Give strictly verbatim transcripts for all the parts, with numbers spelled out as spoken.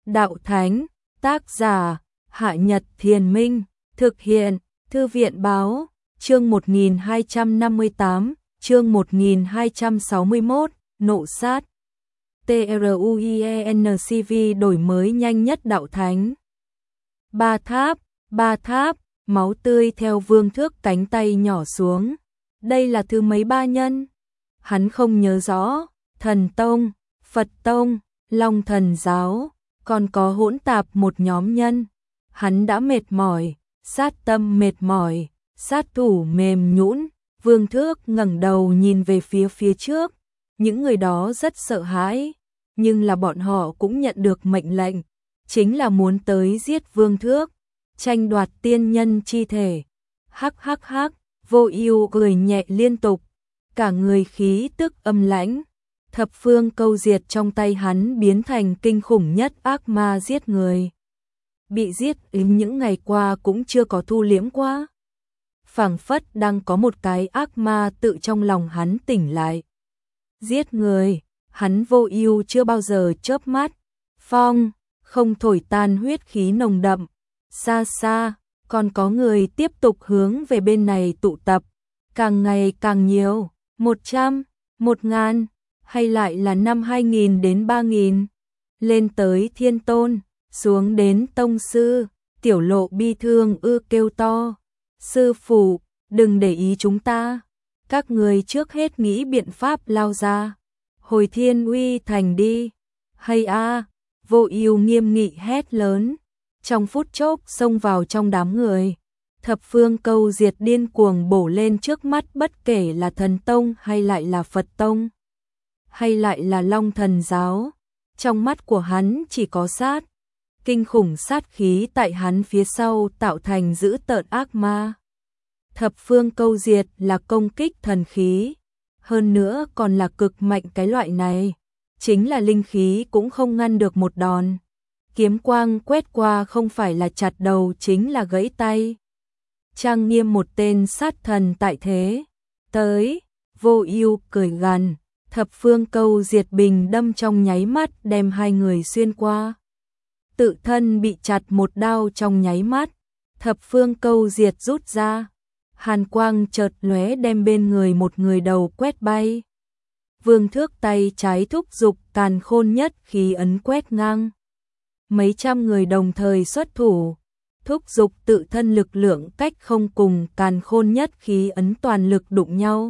Đạo Thánh, tác giả, Hạ Nhật Thiền Minh, thực hiện, Thư viện Báo, chương một nghìn hai trăm năm mươi tám, chương một nghìn hai trăm sáu mươi mốt, Nộ sát. TRUIENCV đổi mới nhanh nhất Đạo Thánh. Ba tháp, ba tháp, máu tươi theo Vương Thước cánh tay nhỏ xuống. Đây là thứ mấy ba nhân? Hắn không nhớ rõ, Thần Tông, Phật Tông, Long Thần Giáo, còn có hỗn tạp một nhóm nhân. Hắn đã mệt mỏi, sát tâm mệt mỏi, sát thủ mềm nhũn. Vương Thước ngẩng đầu nhìn về phía phía trước. Những người đó rất sợ hãi, nhưng là bọn họ cũng nhận được mệnh lệnh, chính là muốn tới giết Vương Thước, tranh đoạt tiên nhân chi thể. Hắc hắc hắc, Vô Ưu cười nhẹ liên tục, cả người khí tức âm lãnh. Thập phương câu diệt trong tay hắn biến thành kinh khủng nhất ác ma giết người. Bị giết ím những ngày qua cũng chưa có thu liễm qua. Phảng phất đang có một cái ác ma tự trong lòng hắn tỉnh lại. Giết người, hắn Vô Ưu chưa bao giờ chớp mắt. Phong, không thổi tan huyết khí nồng đậm. Xa xa, còn có người tiếp tục hướng về bên này tụ tập. Càng ngày càng nhiều, một trăm, một ngàn, hay lại là năm hai nghìn đến ba nghìn. Lên tới Thiên Tôn, xuống đến Tông Sư, Tiểu Lộ bi thương ư kêu to. Sư phụ, đừng để ý chúng ta. Các người trước hết nghĩ biện pháp lao ra. Hồi Thiên Uy Thành đi. Hay a, Vô Ưu nghiêm nghị hét lớn. Trong phút chốc xông vào trong đám người. Thập phương câu diệt điên cuồng bổ lên trước mắt, bất kể là Thần Tông hay lại là Phật Tông, hay lại là Long Thần Giáo. Trong mắt của hắn chỉ có sát. Kinh khủng sát khí tại hắn phía sau tạo thành dữ tợn ác ma. Thập phương câu diệt là công kích thần khí, hơn nữa còn là cực mạnh cái loại này, chính là linh khí cũng không ngăn được một đòn. Kiếm quang quét qua không phải là chặt đầu chính là gãy tay. Trang nghiêm một tên sát thần tại thế. Tới, Vô Ưu cười gằn, thập phương câu diệt bình đâm trong nháy mắt đem hai người xuyên qua. Tự thân bị chặt một đao trong nháy mắt, thập phương câu diệt rút ra. Hàn quang chợt lóe đem bên người một người đầu quét bay. Vương Thước tay trái thúc dục càn khôn nhất khí ấn quét ngang. Mấy trăm người đồng thời xuất thủ, thúc dục tự thân lực lượng cách không cùng càn khôn nhất khí ấn toàn lực đụng nhau.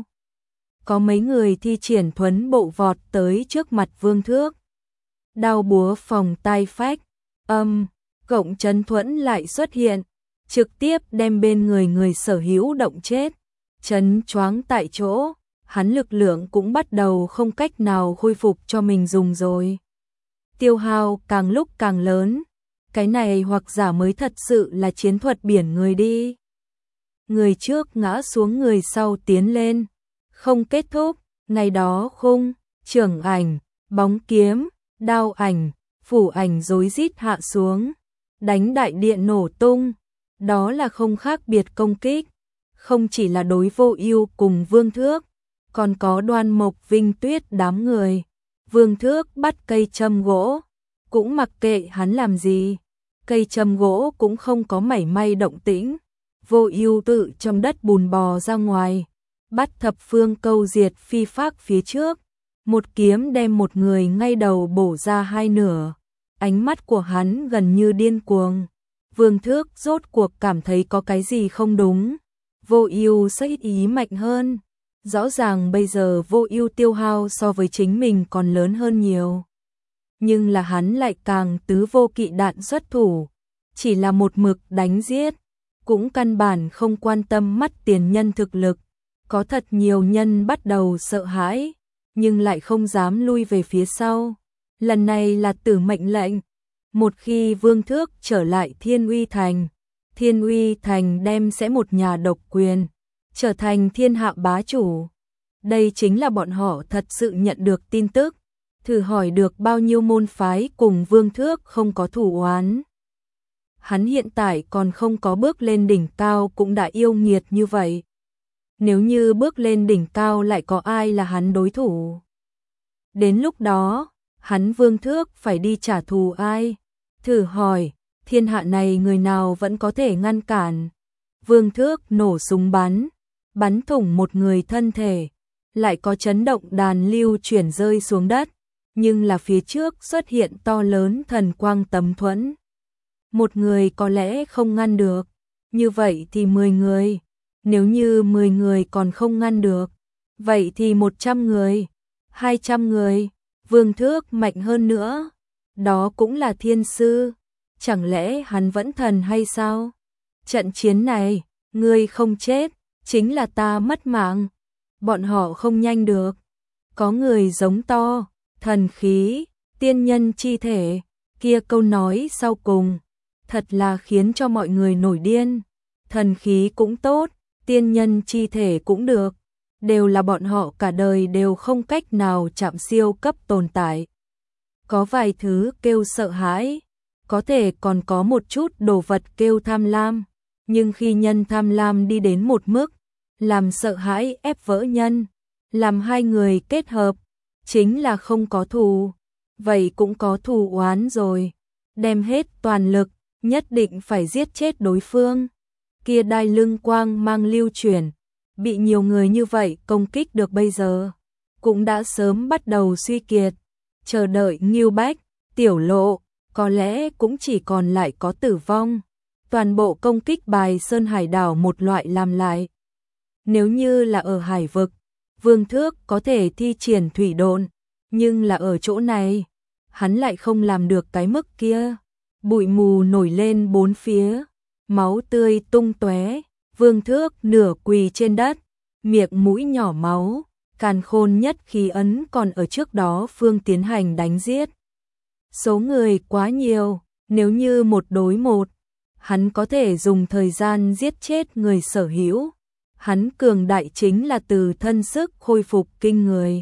Có mấy người thi triển thuấn bộ vọt tới trước mặt Vương Thước. Đao búa phòng tai phách, âm, cộng chấn thuẫn lại xuất hiện, trực tiếp đem bên người người sở hữu động chết, chấn choáng tại chỗ. Hắn lực lượng cũng bắt đầu không cách nào khôi phục cho mình dùng rồi. Tiêu hao càng lúc càng lớn, cái này hoặc giả mới thật sự là chiến thuật biển người đi. Người trước ngã xuống người sau tiến lên, không kết thúc. Ngày đó khung, trưởng ảnh, bóng kiếm, đao ảnh, phủ ảnh rối rít hạ xuống, đánh đại điện nổ tung. Đó là không khác biệt công kích, không chỉ là đối Vô Ưu cùng Vương Thước, còn có Đoan Mộc Vinh Tuyết đám người. Vương Thước bắt cây châm gỗ, cũng mặc kệ hắn làm gì, cây châm gỗ cũng không có mảy may động tĩnh. Vô Ưu tự trong đất bùn bò ra ngoài, bắt thập phương câu diệt phi phác phía trước, một kiếm đem một người ngay đầu bổ ra hai nửa. Ánh mắt của hắn gần như điên cuồng. Vương Thước rốt cuộc cảm thấy có cái gì không đúng. Vô Ưu sẽ ý mạnh hơn. Rõ ràng bây giờ Vô Ưu tiêu hao so với chính mình còn lớn hơn nhiều. Nhưng là hắn lại càng tứ vô kỵ đạn xuất thủ. Chỉ là một mực đánh giết, cũng căn bản không quan tâm mắt tiền nhân thực lực. Có thật nhiều nhân bắt đầu sợ hãi, nhưng lại không dám lui về phía sau. Lần này là tử mệnh lệnh. Một khi Vương Thước trở lại Thiên Uy Thành, Thiên Uy Thành đem sẽ một nhà độc quyền, trở thành thiên hạ bá chủ. Đây chính là bọn họ thật sự nhận được tin tức. Thử hỏi được bao nhiêu môn phái cùng Vương Thước không có thù oán. Hắn hiện tại còn không có bước lên đỉnh cao cũng đã yêu nghiệt như vậy. Nếu như bước lên đỉnh cao lại có ai là hắn đối thủ? Đến lúc đó, hắn Vương Thước phải đi trả thù ai? Thử hỏi, thiên hạ này người nào vẫn có thể ngăn cản. Vương Thước nổ súng bắn, bắn thủng một người thân thể, lại có chấn động đàn lưu chuyển rơi xuống đất, nhưng là phía trước xuất hiện to lớn thần quang tấm thuẫn. Một người có lẽ không ngăn được, như vậy thì mười người, nếu như mười người còn không ngăn được, vậy thì một trăm người, hai trăm người, Vương Thước mạnh hơn nữa, đó cũng là thiên sư, chẳng lẽ hắn vẫn thần hay sao? Trận chiến này, ngươi không chết, chính là ta mất mạng, bọn họ không nhanh được. Có người giống to, thần khí, tiên nhân chi thể, kia câu nói sau cùng, thật là khiến cho mọi người nổi điên. Thần khí cũng tốt, tiên nhân chi thể cũng được, đều là bọn họ cả đời đều không cách nào chạm siêu cấp tồn tại. Có vài thứ kêu sợ hãi, có thể còn có một chút đồ vật kêu tham lam, nhưng khi nhân tham lam đi đến một mức, làm sợ hãi ép vỡ nhân, làm hai người kết hợp, chính là không có thù, vậy cũng có thù oán rồi, đem hết toàn lực, nhất định phải giết chết đối phương. Kia đai lưng quang mang lưu chuyển, bị nhiều người như vậy công kích được bây giờ, cũng đã sớm bắt đầu suy kiệt, chờ đợi Ngưu Bách, Tiểu Lộ, có lẽ cũng chỉ còn lại có tử vong. Toàn bộ công kích bài Sơn Hải đảo một loại làm lại. Nếu như là ở hải vực, Vương Thước có thể thi triển thủy độn, nhưng là ở chỗ này, hắn lại không làm được cái mức kia. Bụi mù nổi lên bốn phía, máu tươi tung tóe, Vương Thước nửa quỳ trên đất, miệng mũi nhỏ máu, càn khôn nhất khí ấn còn ở trước đó phương tiến hành đánh giết. Số người quá nhiều, nếu như một đối một, hắn có thể dùng thời gian giết chết người sở hữu. Hắn cường đại chính là từ thân sức khôi phục kinh người.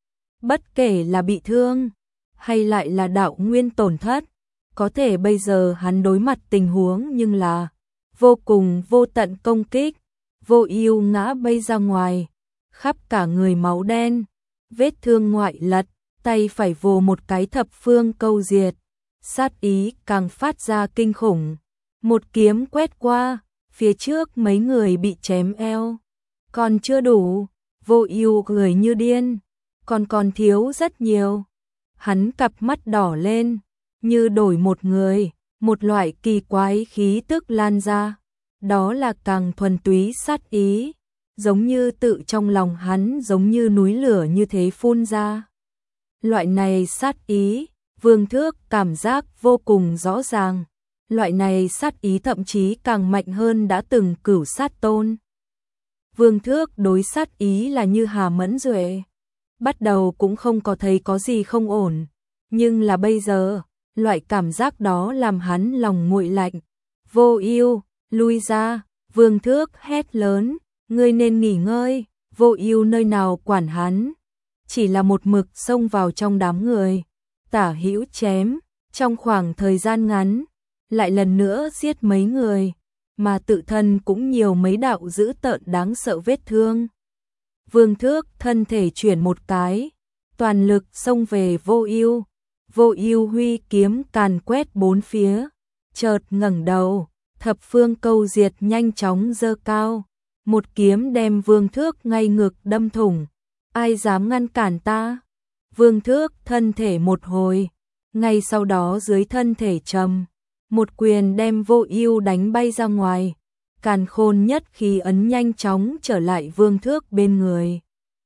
Bất kể là bị thương, hay lại là đạo nguyên tổn thất, có thể bây giờ hắn đối mặt tình huống nhưng là vô cùng vô tận công kích, Vô Ưu ngã bay ra ngoài, khắp cả người máu đen, vết thương ngoại lật, tay phải vồ một cái thập phương câu diệt, sát ý càng phát ra kinh khủng. Một kiếm quét qua, phía trước mấy người bị chém eo. Còn chưa đủ, Vô Ưu cười như điên, còn còn thiếu rất nhiều. Hắn cặp mắt đỏ lên, như đổi một người, một loại kỳ quái khí tức lan ra. Đó là càng thuần túy sát ý, giống như tự trong lòng hắn giống như núi lửa như thế phun ra. Loại này sát ý, Vương Thước cảm giác vô cùng rõ ràng. Loại này sát ý thậm chí càng mạnh hơn đã từng Cửu Sát Tôn. Vương Thước đối sát ý là như hà mẫn duệ. Bắt đầu cũng không có thấy có gì không ổn, nhưng là bây giờ, loại cảm giác đó làm hắn lòng nguội lạnh. Vô Ưu, lui ra, Vương Thước hét lớn, ngươi nên nghỉ ngơi. Vô Ưu nơi nào quản hắn, chỉ là một mực xông vào trong đám người, tả hữu chém, trong khoảng thời gian ngắn, lại lần nữa giết mấy người, mà tự thân cũng nhiều mấy đạo dữ tợn đáng sợ vết thương. Vương Thước thân thể chuyển một cái, toàn lực xông về Vô Ưu. Vô Ưu huy kiếm càn quét bốn phía, chợt ngẩng đầu, thập phương câu diệt nhanh chóng giơ cao, một kiếm đem Vương Thước ngay ngực đâm thủng. Ai dám ngăn cản ta? Vương Thước thân thể một hồi, ngay sau đó dưới thân thể trầm, một quyền đem Vô Ưu đánh bay ra ngoài. Càn khôn nhất khí ấn nhanh chóng trở lại Vương Thước bên người.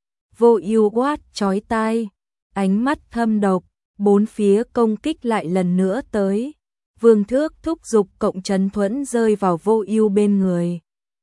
Vô Ưu quát chói tai, ánh mắt thâm độc, bốn phía công kích lại lần nữa tới. Vương Thước thúc giục cộng trấn thuẫn rơi vào Vô Ưu bên người.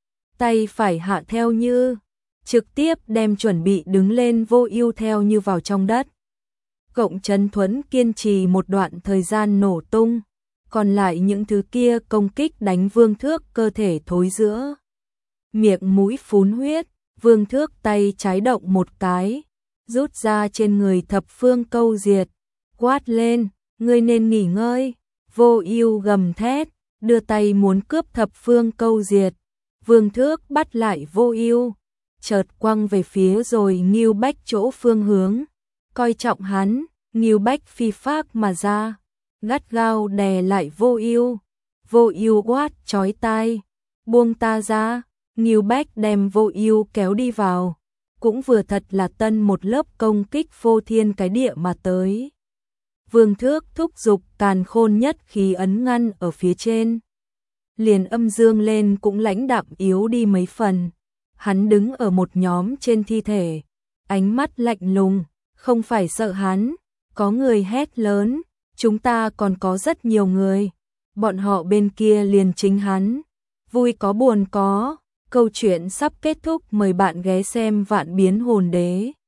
Tay phải hạ theo như, trực tiếp đem chuẩn bị đứng lên Vô Ưu theo như vào trong đất. Cộng trấn thuẫn kiên trì một đoạn thời gian nổ tung, còn lại những thứ kia công kích đánh Vương Thước cơ thể thối rữa. Miệng mũi phun huyết, Vương Thước tay trái động một cái, rút ra trên người thập phương câu diệt, quát lên, ngươi nên nghỉ ngơi. Vô Ưu gầm thét, đưa tay muốn cướp thập phương câu diệt. Vương Thước bắt lại Vô Ưu, chợt quăng về phía rồi Ngưu Bách chỗ phương hướng, coi trọng hắn, Ngưu Bách phi phác mà ra, gắt gao đè lại Vô Ưu. Vô Ưu quát chói tai, buông ta ra. Ngưu Bách đem Vô Ưu kéo đi vào, cũng vừa thật là tân một lớp công kích phô thiên cái địa mà tới. Vương Thước thúc giục càn khôn nhất khí ấn ngăn ở phía trên. Liền âm dương lên cũng lãnh đạm yếu đi mấy phần. Hắn đứng ở một nhóm trên thi thể, ánh mắt lạnh lùng, không phải sợ hắn. Có người hét lớn, chúng ta còn có rất nhiều người. Bọn họ bên kia liền chính hắn. Vui có buồn có. Câu chuyện sắp kết thúc, mời bạn ghé xem Vạn Biến Hồn Đế.